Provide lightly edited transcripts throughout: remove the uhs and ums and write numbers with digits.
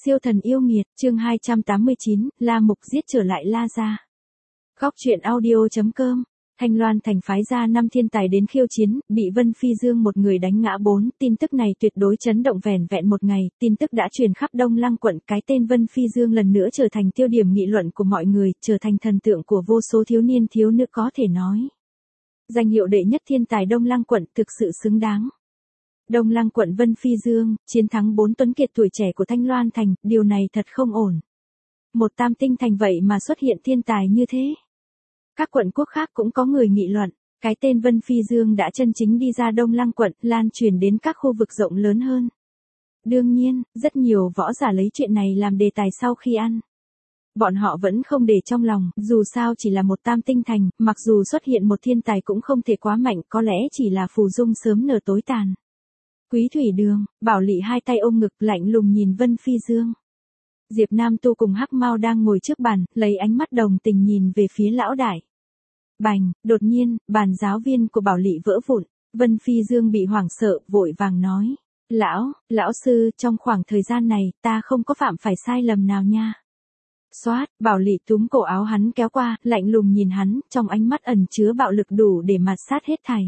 Siêu thần yêu nghiệt, chương 289, La Mục giết trở lại La gia. Góc truyện audio.com. Thanh Loan thành phái ra 5 thiên tài đến khiêu chiến, bị Vân Phi Dương một người đánh ngã 4, tin tức này tuyệt đối chấn động vẻn vẹn một ngày, tin tức đã truyền khắp Đông Lăng quận, cái tên Vân Phi Dương lần nữa trở thành tiêu điểm nghị luận của mọi người, trở thành thần tượng của vô số thiếu niên thiếu nữ có thể nói. Danh hiệu đệ nhất thiên tài Đông Lăng quận thực sự xứng đáng. Đông Lăng quận Vân Phi Dương, chiến thắng 4 tuấn kiệt tuổi trẻ của Thanh Loan thành, điều này thật không ổn. Một tam tinh thành vậy mà xuất hiện thiên tài như thế. Các quận quốc khác cũng có người nghị luận, cái tên Vân Phi Dương đã chân chính đi ra Đông Lăng quận, lan truyền đến các khu vực rộng lớn hơn. Đương nhiên, rất nhiều võ giả lấy chuyện này làm đề tài sau khi ăn. Bọn họ vẫn không để trong lòng, dù sao chỉ là một tam tinh thành, mặc dù xuất hiện một thiên tài cũng không thể quá mạnh, có lẽ chỉ là phù dung sớm nở tối tàn. Quý Thủy Đường, Bảo Lị hai tay ôm ngực lạnh lùng nhìn Vân Phi Dương. Diệp Nam Tu cùng Hắc Mao đang ngồi trước bàn, lấy ánh mắt đồng tình nhìn về phía lão đại. Bành, đột nhiên, bàn giáo viên của Bảo Lị vỡ vụn, Vân Phi Dương bị hoảng sợ, vội vàng nói. Lão sư, trong khoảng thời gian này, ta không có phạm phải sai lầm nào nha. Xoát, Bảo Lị túm cổ áo hắn kéo qua, lạnh lùng nhìn hắn, trong ánh mắt ẩn chứa bạo lực đủ để mạt sát hết thảy.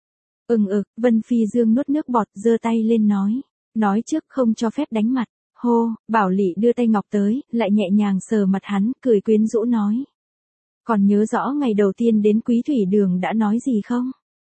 Vân Phi Dương nuốt nước bọt, giơ tay lên nói trước không cho phép đánh mặt. Hô, Bảo Lị đưa tay ngọc tới, lại nhẹ nhàng sờ mặt hắn, cười quyến rũ nói. Còn nhớ rõ ngày đầu tiên đến Quý Thủy Đường đã nói gì không?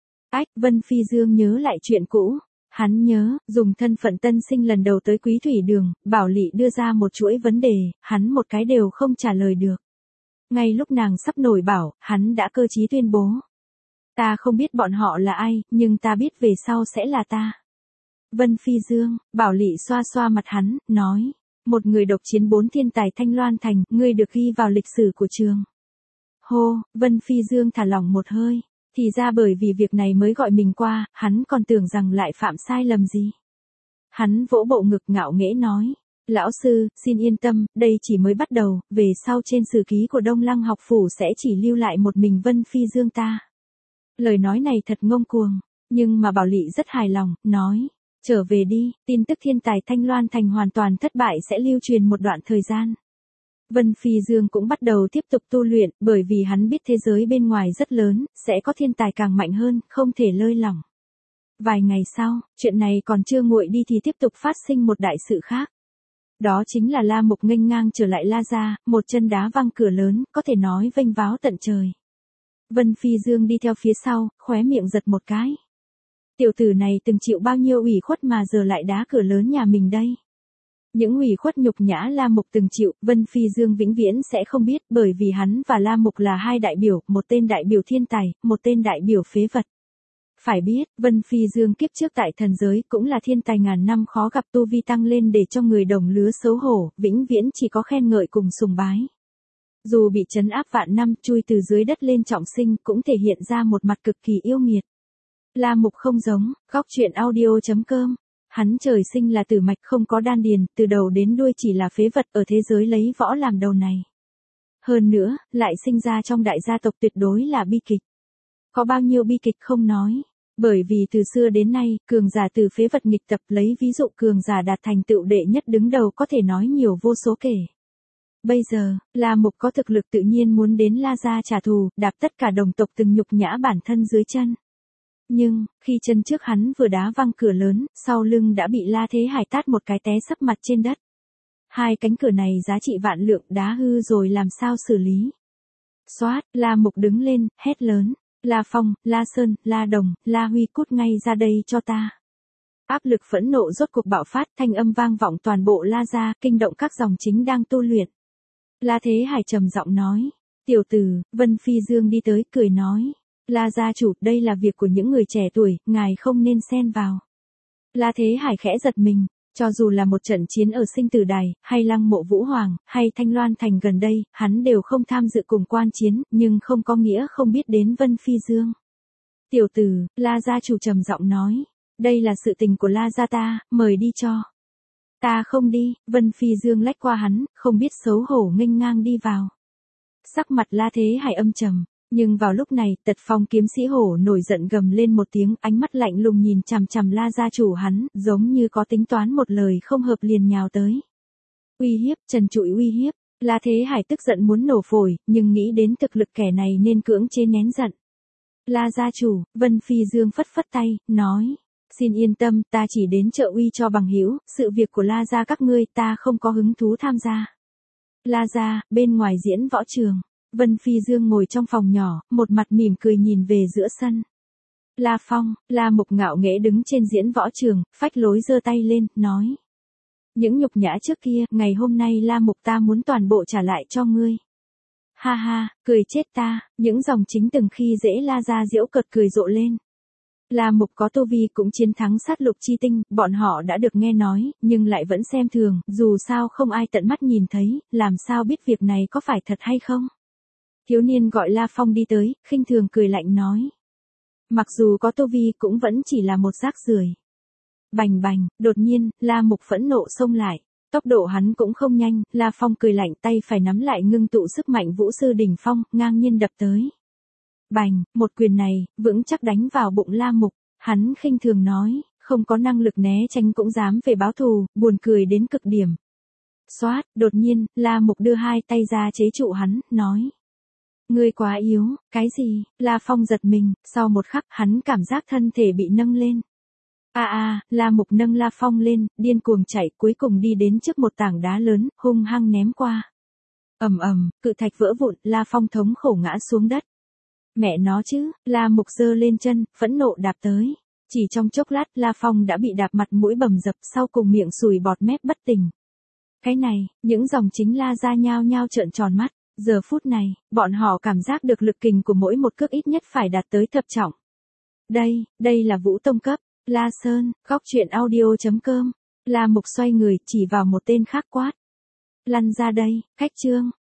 Vân Phi Dương nhớ lại chuyện cũ. Hắn nhớ, dùng thân phận tân sinh lần đầu tới Quý Thủy Đường, Bảo Lị đưa ra một chuỗi vấn đề, hắn một cái đều không trả lời được. Ngay lúc nàng sắp nổi bảo, hắn đã cơ trí tuyên bố. Ta không biết bọn họ là ai, nhưng ta biết về sau sẽ là ta. Vân Phi Dương, Bảo Lị xoa xoa mặt hắn, nói. Một người độc chiến 4 thiên tài Thanh Loan thành, ngươi được ghi vào lịch sử của trường. Hô, Vân Phi Dương thả lỏng một hơi. Thì ra bởi vì việc này mới gọi mình qua, hắn còn tưởng rằng lại phạm sai lầm gì. Hắn vỗ bộ ngực ngạo nghễ nói. Lão sư, xin yên tâm, đây chỉ mới bắt đầu, về sau trên sử ký của Đông Lăng học phủ sẽ chỉ lưu lại một mình Vân Phi Dương ta. Lời nói này thật ngông cuồng, nhưng mà Bảo Lị rất hài lòng, nói. Trở về đi, tin tức thiên tài Thanh Loan thành hoàn toàn thất bại sẽ lưu truyền một đoạn thời gian. Vân Phi Dương cũng bắt đầu tiếp tục tu luyện, bởi vì hắn biết thế giới bên ngoài rất lớn, sẽ có thiên tài càng mạnh hơn, không thể lơi lỏng. Vài ngày sau, chuyện này còn chưa nguội đi thì tiếp tục phát sinh một đại sự khác. Đó chính là La Mục nghênh ngang trở lại La gia, một chân đá văng cửa lớn, có thể nói vênh váo tận trời. Vân Phi Dương đi theo phía sau, khóe miệng giật một cái. Tiểu tử này từng chịu bao nhiêu ủy khuất mà giờ lại đá cửa lớn nhà mình đây. Những ủy khuất nhục nhã La Mục từng chịu, Vân Phi Dương vĩnh viễn sẽ không biết, bởi vì hắn và La Mục là hai đại biểu, một tên đại biểu thiên tài, một tên đại biểu phế vật. Phải biết, Vân Phi Dương kiếp trước tại thần giới cũng là thiên tài ngàn năm khó gặp, tu vi tăng lên để cho người đồng lứa xấu hổ, vĩnh viễn chỉ có khen ngợi cùng sùng bái. Dù bị trấn áp vạn năm, chui từ dưới đất lên trọng sinh, cũng thể hiện ra một mặt cực kỳ yêu nghiệt. La Mục không giống, góc truyện audio.com. Hắn trời sinh là tử mạch không có đan điền, từ đầu đến đuôi chỉ là phế vật ở thế giới lấy võ làm đầu này. Hơn nữa, lại sinh ra trong đại gia tộc tuyệt đối là bi kịch. Có bao nhiêu bi kịch không nói. Bởi vì từ xưa đến nay, cường giả từ phế vật nghịch tập, lấy ví dụ cường giả đạt thành tựu đệ nhất đứng đầu có thể nói nhiều vô số kể. Bây giờ, La Mục có thực lực tự nhiên muốn đến La gia trả thù, đạp tất cả đồng tộc từng nhục nhã bản thân dưới chân. Nhưng, khi chân trước hắn vừa đá văng cửa lớn, sau lưng đã bị La Thế Hải tát một cái té sấp mặt trên đất. Hai cánh cửa này giá trị vạn lượng, đá hư rồi làm sao xử lý. Xoát, La Mục đứng lên, hét lớn. La Phong, La Sơn, La Đồng, La Huy cút ngay ra đây cho ta. Áp lực phẫn nộ rốt cuộc bạo phát, thanh âm vang vọng toàn bộ La gia, kinh động các dòng chính đang tu luyện. La Thế Hải trầm giọng nói. Tiểu tử, Vân Phi Dương đi tới, cười nói. La gia chủ, đây là việc của những người trẻ tuổi, ngài không nên xen vào. La Thế Hải khẽ giật mình, cho dù là một trận chiến ở sinh tử đài, hay lăng mộ Vũ Hoàng, hay Thanh Loan thành gần đây, hắn đều không tham dự cùng quan chiến, nhưng không có nghĩa không biết đến Vân Phi Dương. Tiểu tử, La gia chủ trầm giọng nói, đây là sự tình của La gia ta, mời đi cho. Ta không đi, Vân Phi Dương lách qua hắn, không biết xấu hổ nghênh ngang đi vào. Sắc mặt La Thế Hải âm trầm. Nhưng vào lúc này, Tật Phong kiếm sĩ hổ nổi giận gầm lên một tiếng, ánh mắt lạnh lùng nhìn chằm chằm La gia chủ hắn, giống như có tính toán một lời không hợp liền nhào tới. Uy hiếp, trần trụi uy hiếp. La Thế Hải tức giận muốn nổ phổi, nhưng nghĩ đến thực lực kẻ này nên cưỡng chế nén giận. La gia chủ, Vân Phi Dương phất phất tay, nói. Xin yên tâm, ta chỉ đến trợ uy cho bằng hữu, sự việc của La gia các ngươi ta không có hứng thú tham gia. La gia, bên ngoài diễn võ trường. Vân Phi Dương ngồi trong phòng nhỏ, một mặt mỉm cười nhìn về giữa sân. La Phong, La Mục ngạo nghễ đứng trên diễn võ trường, phách lối giơ tay lên, nói. Những nhục nhã trước kia, ngày hôm nay La Mục ta muốn toàn bộ trả lại cho ngươi. Ha ha, cười chết ta, những dòng chính từng khi dễ La gia giễu cợt cười rộ lên. La Mục có tu vi cũng chiến thắng sát lục chi tinh, bọn họ đã được nghe nói, nhưng lại vẫn xem thường, dù sao không ai tận mắt nhìn thấy, làm sao biết việc này có phải thật hay không. Thiếu niên gọi La Phong đi tới, khinh thường cười lạnh nói. Mặc dù có tu vi cũng vẫn chỉ là một rác rưởi. Bành bành, đột nhiên, La Mục phẫn nộ xông lại. Tốc độ hắn cũng không nhanh, La Phong cười lạnh tay phải nắm lại ngưng tụ sức mạnh vũ sư đỉnh phong, ngang nhiên đập tới. Bành, một quyền này, vững chắc đánh vào bụng La Mục, hắn khinh thường nói, không có năng lực né tránh cũng dám về báo thù, buồn cười đến cực điểm. Xoát, đột nhiên, La Mục đưa hai tay ra chế trụ hắn, nói. Ngươi quá yếu, cái gì? La Phong giật mình, sau một khắc hắn cảm giác thân thể bị nâng lên. La Mục nâng La Phong lên, điên cuồng chạy cuối cùng đi đến trước một tảng đá lớn, hung hăng ném qua. Cự thạch vỡ vụn, La Phong thống khổ ngã xuống đất. Mẹ nó chứ, La Mục giơ lên chân, phẫn nộ đạp tới. Chỉ trong chốc lát La Phong đã bị đạp mặt mũi bầm dập sau cùng miệng sùi bọt mép bất tỉnh. Cái này, những dòng chính La gia nhao nhao trợn tròn mắt. Giờ phút này, bọn họ cảm giác được lực kình của mỗi một cước ít nhất phải đạt tới thập trọng. Đây là Vũ Tông cấp. La Sơn, góc truyện audio.com. La Mục xoay người chỉ vào một tên khác quát. Lăn ra đây, khách trương.